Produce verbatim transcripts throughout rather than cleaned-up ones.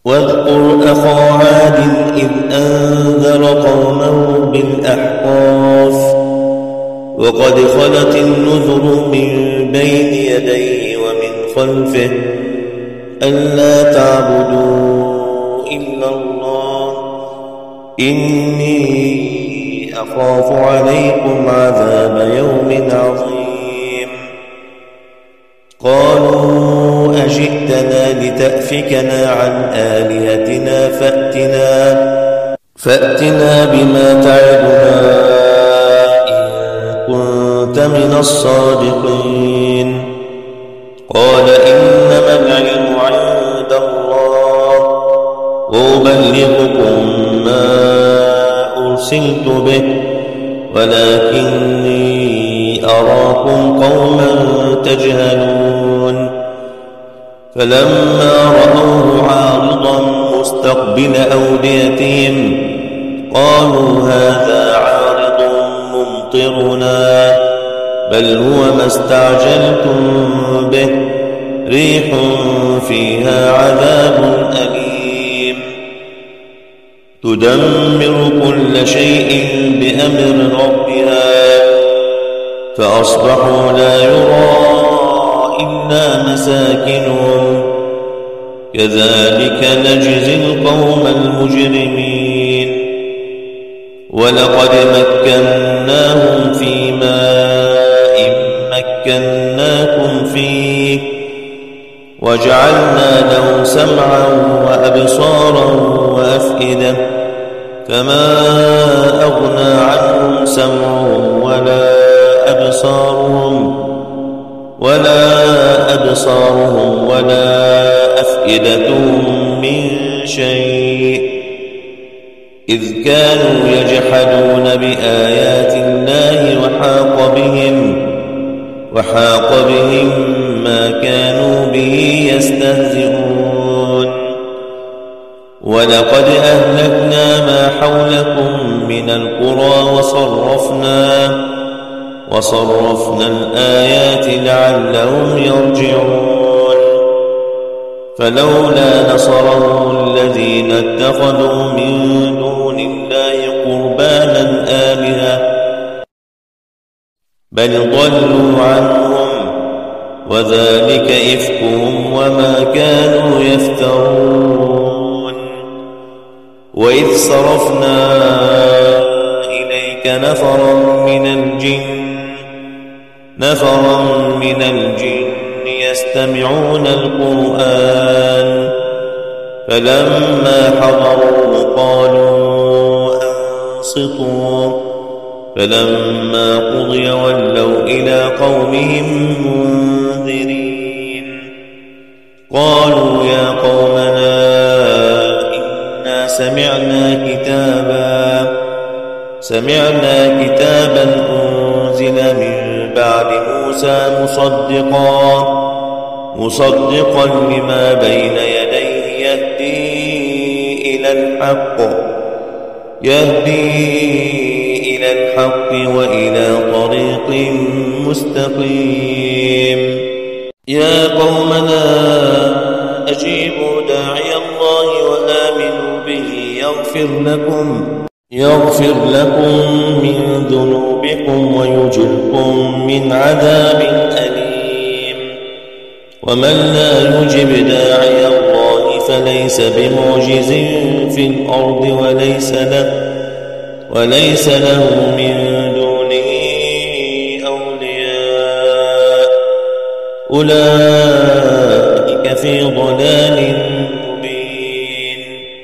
واذكر أخا عاد إذ أنذر قومه بالأحقاف وقد خلت النذر من بين يديه ومن خلفه ألا تعبدوا إلا الله إني أخاف عليكم عذاب يوم عظيم. قالوا أجئتنا لتأفكنا عن آلهتنا فأتنا, فأتنا بما تعدنا إن كنت من الصادقين. قال إنما العلم عند الله وأبلغكم ما أرسلت به ولكني أراكم قوما تجهلون. فلما رأوه عارضا مستقبل أوديتهم قالوا هذا عارض ممطرنا بل هو ما استعجلتم به ريح فيها عذاب أليم تدمر كل شيء بأمر ربها فأصبحوا لا يرى إلا مساكنهم كذلك نجزي القوم المجرمين. ولقد مكناهم في ماء مكناكم فيه وجعلنا له سمعا وأبصارا وأفئدة فما أغنى عنهم سمعهم ولا أبصارهم ولا أبصارهم ولا أفئدتهم من شيء إذ كانوا يجحدون بآيات الله وحاق بهم وحاق بهم ما كانوا به يستهزئون. ولقد أهلكنا ما حولكم من القرى وصرفنا وصرفنا الآيات لعلهم يرجعون. فلولا نصرهم الذين اتخذوا من دون الله قربانا آلهة بل ضلوا عنهم وذلك إفكهم وما كانوا يفترون. وإذ صرفنا إليك نفرا من الجن نفرا من الجن يستمعون القرآن فلما حضروا قالوا أنصتوا فلما قضي ولوا إلى قومهم منذرين. قالوا يا قومنا إنا سمعنا كتابا سمعنا كتابا أنزل من بعد موسى مصدقا مصدقا لما بين يديه يهدي إلى الحق يهدي إلى الحق وإلى طريق مستقيم. يا قومنا أجيبوا داعي الله وآمنوا به يغفر لكم يغفر لكم من ذنوبكم ويجركم من عذاب أليم. ومن لا يجب داعي الله فليس بمعجز في الأرض وليس له وليس له من دونه أولياء أولئك في ضلال مبين.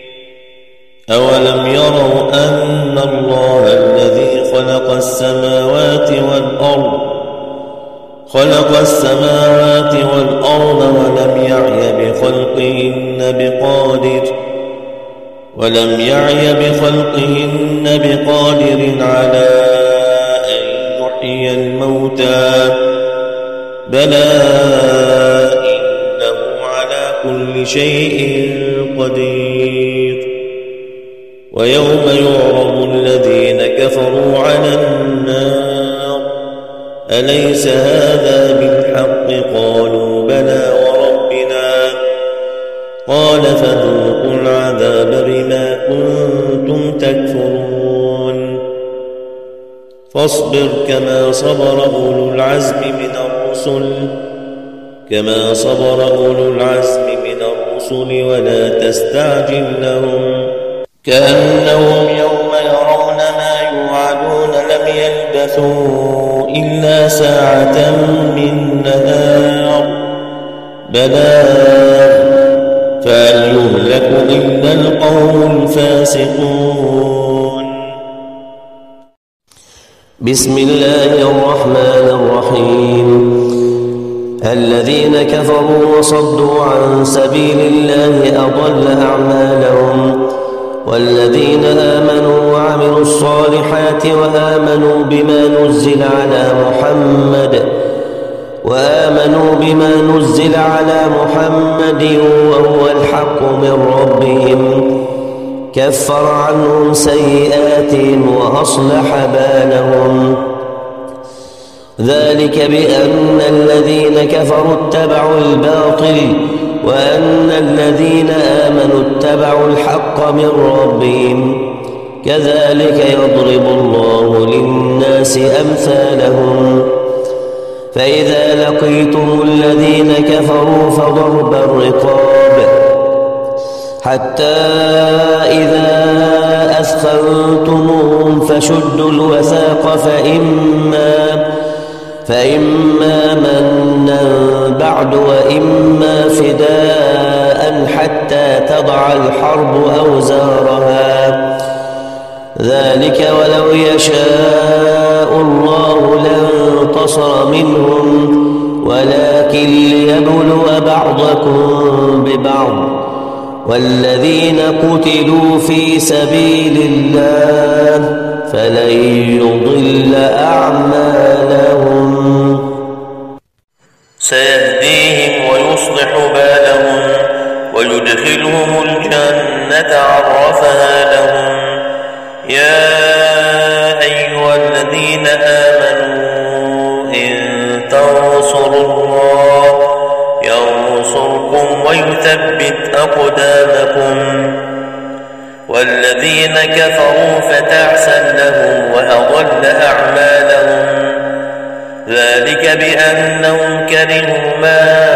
أولم يروا أن الله الذي خلق السماوات والأرض خلق السماوات والأرض ولم يعي بخلقهن بقادر ولم يعي بخلقهن بقادر على أن يحيي الموتى بلى إنه على كل شيء قدير. ويوم يعرض الذين كفروا على النار أليس هذا بالحق قالوا بلى وربنا قال فذوقوا العذاب بما كنتم تكفرون فاصبر كما صبر أولو العزم من الرسل كما صبر أولو العزم من الرسل ولا تستعجل لهم كأنهم يوم يرون ما يوعدون لم يلبثوا إلا ساعة من نهار بلاغ فهل يهلك إلا القوم الفاسقون. بسم الله الرحمن الرحيم. الذين كفروا وصدوا عن سبيل الله أضل أعمالهم والذين آمنوا وعملوا الصالحات وآمنوا بما نزل على محمد وآمنوا بما نزل على محمد وهو الحق من ربهم كفر عنهم سيئاتهم وأصلح بالهم ذلك بأن الذين كفروا اتبعوا الباطل وأن الذين آمنوا اتبعوا الحق من ربهم كذلك يضرب الله للناس أمثالهم فإذا لقيتم الذين كفروا فضرب الرقاب حتى إذا أثخنتموهم فشدوا الوثاق فإما فإما منا بعد وإما فداء حتى تضع الحرب أوزارها ذلك ولو يشاء الله لانتصر منهم ولكن ليبلو بعضكم ببعض والذين قتلوا في سبيل الله فلن يضل أعمالهم سيهديهم ويصلح بالهم ويدخلهم الجنة عرفها لهم يا أيها الذين آمنوا إن تنصروا الله ينصركم ويثبت أقدامكم والذين كفروا فتعسا لهم وأضل أعمالهم ذلك بأنهم كرهوا ما